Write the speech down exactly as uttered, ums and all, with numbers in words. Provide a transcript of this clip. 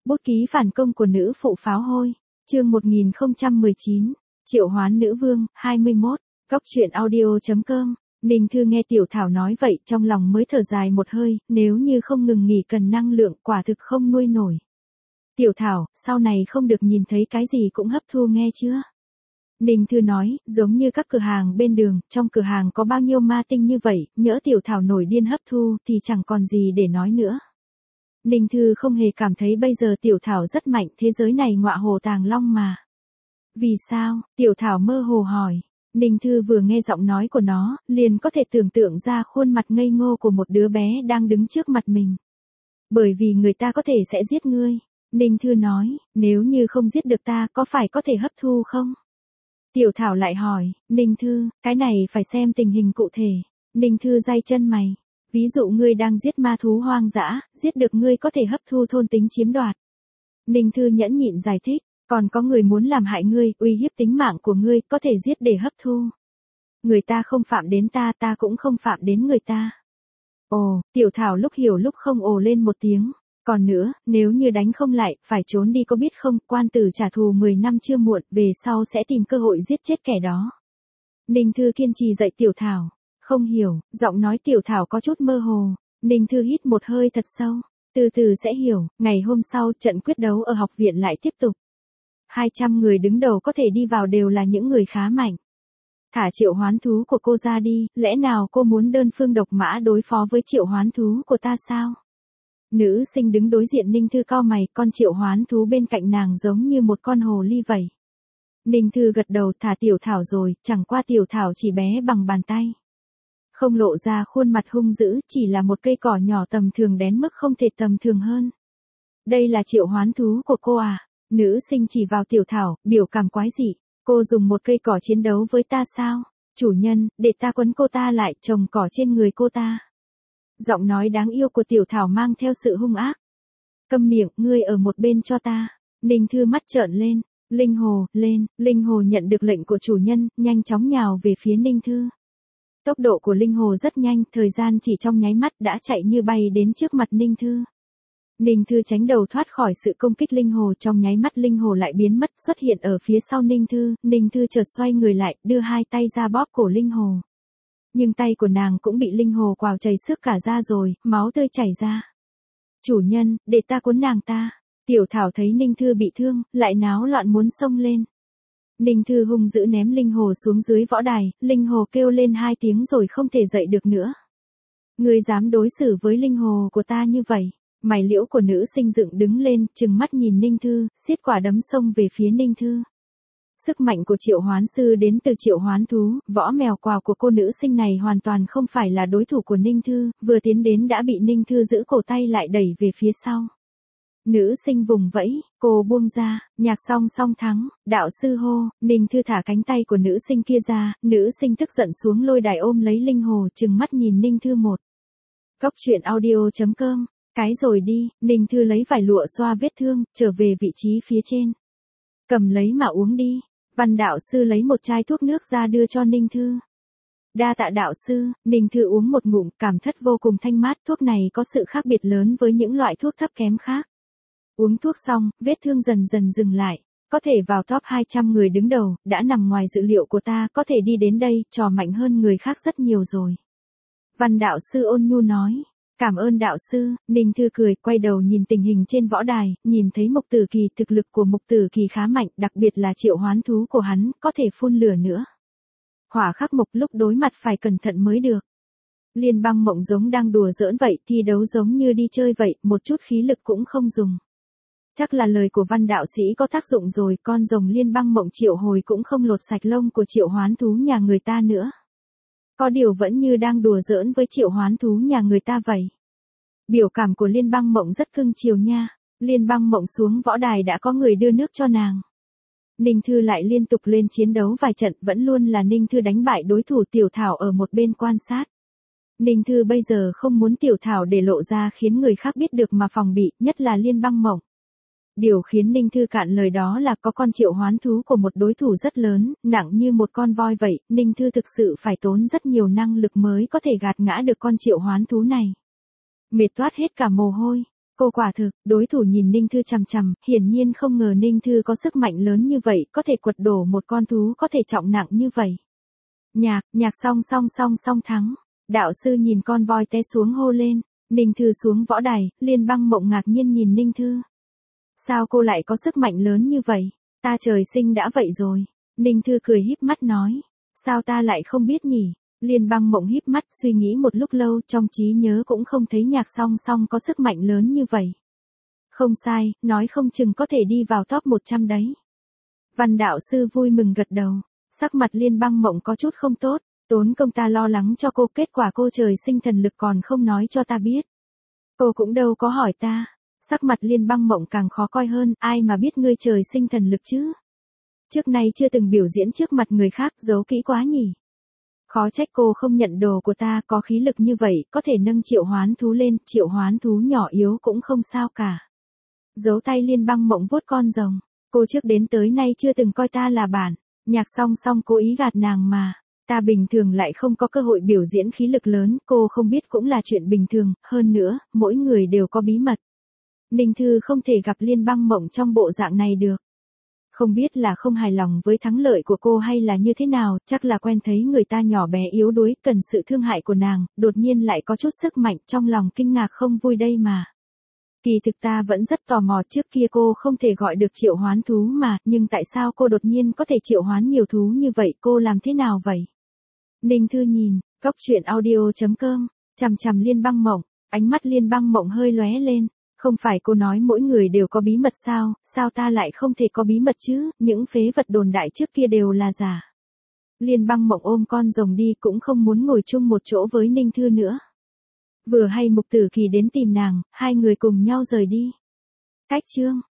Bút ký phản công của nữ phụ pháo hôi. Chương một nghìn không trăm mười chín. Triệu hoán nữ vương, hai mươi mốt. Góc truyện audio chấm com. Ninh Thư nghe Tiểu Thảo nói vậy, trong lòng mới thở dài một hơi, nếu như không ngừng nghỉ cần năng lượng, quả thực không nuôi nổi. Tiểu Thảo, sau này không được nhìn thấy cái gì cũng hấp thu nghe chưa? Ninh Thư nói, giống như các cửa hàng bên đường, trong cửa hàng có bao nhiêu ma tinh như vậy, nhỡ Tiểu Thảo nổi điên hấp thu thì chẳng còn gì để nói nữa. Ninh Thư không hề cảm thấy bây giờ Tiểu Thảo rất mạnh, thế giới này ngọa hồ tàng long mà. Vì sao? Tiểu Thảo mơ hồ hỏi. Ninh Thư vừa nghe giọng nói của nó, liền có thể tưởng tượng ra khuôn mặt ngây ngô của một đứa bé đang đứng trước mặt mình. Bởi vì người ta có thể sẽ giết ngươi. Ninh Thư nói, nếu như không giết được ta có phải có thể hấp thu không? Tiểu Thảo lại hỏi, Ninh Thư, cái này phải xem tình hình cụ thể. Ninh Thư day chân mày. Ví dụ ngươi đang giết ma thú hoang dã, giết được ngươi có thể hấp thu thôn tính chiếm đoạt. Ninh Thư nhẫn nhịn giải thích, còn có người muốn làm hại ngươi, uy hiếp tính mạng của ngươi, có thể giết để hấp thu. Người ta không phạm đến ta, ta cũng không phạm đến người ta. Ồ, Tiểu Thảo lúc hiểu lúc không ồ lên một tiếng. Còn nữa, nếu như đánh không lại, phải trốn đi có biết không, quan tử trả thù mười năm chưa muộn, về sau sẽ tìm cơ hội giết chết kẻ đó. Ninh Thư kiên trì dạy Tiểu Thảo. Không hiểu, giọng nói Tiểu Thảo có chút mơ hồ. Ninh Thư hít một hơi thật sâu. Từ từ sẽ hiểu, ngày hôm sau trận quyết đấu ở học viện lại tiếp tục. hai trăm người đứng đầu có thể đi vào đều là những người khá mạnh. Thả triệu hoán thú của cô ra đi, lẽ nào cô muốn đơn phương độc mã đối phó với triệu hoán thú của ta sao? Nữ sinh đứng đối diện Ninh Thư cau mày, con triệu hoán thú bên cạnh nàng giống như một con hồ ly vậy. Ninh Thư gật đầu, thả Tiểu Thảo rồi, chẳng qua Tiểu Thảo chỉ bé bằng bàn tay. Không lộ ra khuôn mặt hung dữ, chỉ là một cây cỏ nhỏ tầm thường đến mức không thể tầm thường hơn. Đây là triệu hoán thú của cô à? Nữ sinh chỉ vào Tiểu Thảo, biểu cảm quái dị. Cô dùng một cây cỏ chiến đấu với ta sao? Chủ nhân, để ta quấn cô ta lại, trồng cỏ trên người cô ta. Giọng nói đáng yêu của Tiểu Thảo mang theo sự hung ác. Câm miệng, ngươi ở một bên cho ta. Ninh Thư mắt trợn lên. Linh Hồ, lên. Linh Hồ nhận được lệnh của chủ nhân, nhanh chóng nhào về phía Ninh Thư. Tốc độ của Linh Hồ rất nhanh, thời gian chỉ trong nháy mắt đã chạy như bay đến trước mặt Ninh Thư. Ninh Thư tránh đầu thoát khỏi sự công kích Linh Hồ, trong nháy mắt Linh Hồ lại biến mất, xuất hiện ở phía sau Ninh Thư. Ninh Thư chợt xoay người lại, đưa hai tay ra bóp cổ Linh Hồ. Nhưng tay của nàng cũng bị Linh Hồ quào chảy xước cả ra rồi, máu tươi chảy ra. Chủ nhân, để ta cuốn nàng ta. Tiểu Thảo thấy Ninh Thư bị thương, lại náo loạn muốn xông lên. Ninh Thư hung dữ ném Linh Hồ xuống dưới võ đài, Linh Hồ kêu lên hai tiếng rồi không thể dậy được nữa. Ngươi dám đối xử với Linh Hồ của ta như vậy? Mày liễu của nữ sinh dựng đứng lên, trừng mắt nhìn Ninh Thư, xiết quả đấm xông về phía Ninh Thư. Sức mạnh của triệu hoán sư đến từ triệu hoán thú, võ mèo quào của cô nữ sinh này hoàn toàn không phải là đối thủ của Ninh Thư, vừa tiến đến đã bị Ninh Thư giữ cổ tay lại đẩy về phía sau. Nữ sinh vùng vẫy, cô buông ra, nhạc song song thắng, đạo sư hô, Ninh Thư thả cánh tay của nữ sinh kia ra, nữ sinh tức giận xuống lôi đài ôm lấy Linh Hồ, trừng mắt nhìn Ninh Thư một. Góc truyện audio chấm com, cái rồi đi, Ninh Thư lấy vải lụa xoa vết thương, trở về vị trí phía trên. Cầm lấy mà uống đi. Văn đạo sư lấy một chai thuốc nước ra đưa cho Ninh Thư. Đa tạ đạo sư. Ninh Thư uống một ngụm, cảm thất vô cùng thanh mát, thuốc này có sự khác biệt lớn với những loại thuốc thấp kém khác. Uống thuốc xong, vết thương dần dần dừng lại. Có thể vào top hai trăm người đứng đầu, đã nằm ngoài dự liệu của ta, có thể đi đến đây, trò mạnh hơn người khác rất nhiều rồi. Văn đạo sư ôn nhu nói. Cảm ơn đạo sư. Ninh Thư cười, quay đầu nhìn tình hình trên võ đài, nhìn thấy Mục Tử Kỳ, thực lực của Mục Tử Kỳ khá mạnh, đặc biệt là triệu hoán thú của hắn, có thể phun lửa nữa. Hỏa khắc mộc lúc đối mặt phải cẩn thận mới được. Liên Bang Mộng giống đang đùa giỡn vậy, thi đấu giống như đi chơi vậy, một chút khí lực cũng không dùng. Chắc là lời của Văn đạo sĩ có tác dụng rồi, con rồng Liên Bang Mộng triệu hồi cũng không lột sạch lông của triệu hoán thú nhà người ta nữa. Có điều vẫn như đang đùa giỡn với triệu hoán thú nhà người ta vậy. Biểu cảm của Liên Bang Mộng rất cưng chiều nha. Liên Bang Mộng xuống võ đài đã có người đưa nước cho nàng. Ninh Thư lại liên tục lên chiến đấu vài trận, vẫn luôn là Ninh Thư đánh bại đối thủ Tiểu Thảo ở một bên quan sát. Ninh Thư bây giờ không muốn Tiểu Thảo để lộ ra khiến người khác biết được mà phòng bị, nhất là Liên Bang Mộng. Điều khiến Ninh Thư cạn lời đó là có con triệu hoán thú của một đối thủ rất lớn, nặng như một con voi vậy, Ninh Thư thực sự phải tốn rất nhiều năng lực mới có thể gạt ngã được con triệu hoán thú này. Mệt toát hết cả mồ hôi. Cô quả thực, đối thủ nhìn Ninh Thư chằm chằm, hiển nhiên không ngờ Ninh Thư có sức mạnh lớn như vậy, có thể quật đổ một con thú có thể trọng nặng như vậy. Nhạc, nhạc song song song song thắng. Đạo sư nhìn con voi té xuống hô lên. Ninh Thư xuống võ đài, Liên Băng Mộng ngạc nhiên nhìn Ninh Thư. Sao cô lại có sức mạnh lớn như vậy? Ta trời sinh đã vậy rồi. Ninh Thư cười híp mắt nói. Sao ta lại không biết nhỉ? Liên Băng Mộng híp mắt suy nghĩ một lúc lâu, trong trí nhớ cũng không thấy nhạc song song có sức mạnh lớn như vậy. Không sai, nói không chừng có thể đi vào top một trăm đấy. Văn đạo sư vui mừng gật đầu. Sắc mặt Liên Băng Mộng có chút không tốt, tốn công ta lo lắng cho cô, kết quả cô trời sinh thần lực còn không nói cho ta biết. Cô cũng đâu có hỏi ta. Sắc mặt Liên Băng Mộng càng khó coi hơn, ai mà biết ngươi trời sinh thần lực chứ? Trước nay chưa từng biểu diễn trước mặt người khác, giấu kỹ quá nhỉ. Khó trách cô không nhận đồ của ta, có khí lực như vậy, có thể nâng triệu hoán thú lên, triệu hoán thú nhỏ yếu cũng không sao cả. Giấu tay Liên Băng Mộng vuốt con rồng, cô trước đến tới nay chưa từng coi ta là bản. Nhạc song song cố ý gạt nàng mà. Ta bình thường lại không có cơ hội biểu diễn khí lực lớn, cô không biết cũng là chuyện bình thường, hơn nữa, mỗi người đều có bí mật. Ninh Thư không thể gặp Liên Băng Mộng trong bộ dạng này được. Không biết là không hài lòng với thắng lợi của cô hay là như thế nào, chắc là quen thấy người ta nhỏ bé yếu đuối, cần sự thương hại của nàng, đột nhiên lại có chút sức mạnh, trong lòng kinh ngạc không vui đây mà. Kỳ thực ta vẫn rất tò mò, trước kia cô không thể gọi được triệu hoán thú mà, nhưng tại sao cô đột nhiên có thể triệu hoán nhiều thú như vậy, cô làm thế nào vậy? Ninh Thư nhìn, góc truyện audio chấm com, chằm chằm Liên Băng Mộng, ánh mắt Liên Băng Mộng hơi lóe lên. Không phải cô nói mỗi người đều có bí mật sao, sao ta lại không thể có bí mật chứ, những phế vật đồn đại trước kia đều là giả. Liên Băng Mộng ôm con rồng đi, cũng không muốn ngồi chung một chỗ với Ninh Thư nữa. Vừa hay Mục Tử Kỳ đến tìm nàng, hai người cùng nhau rời đi. Cách chương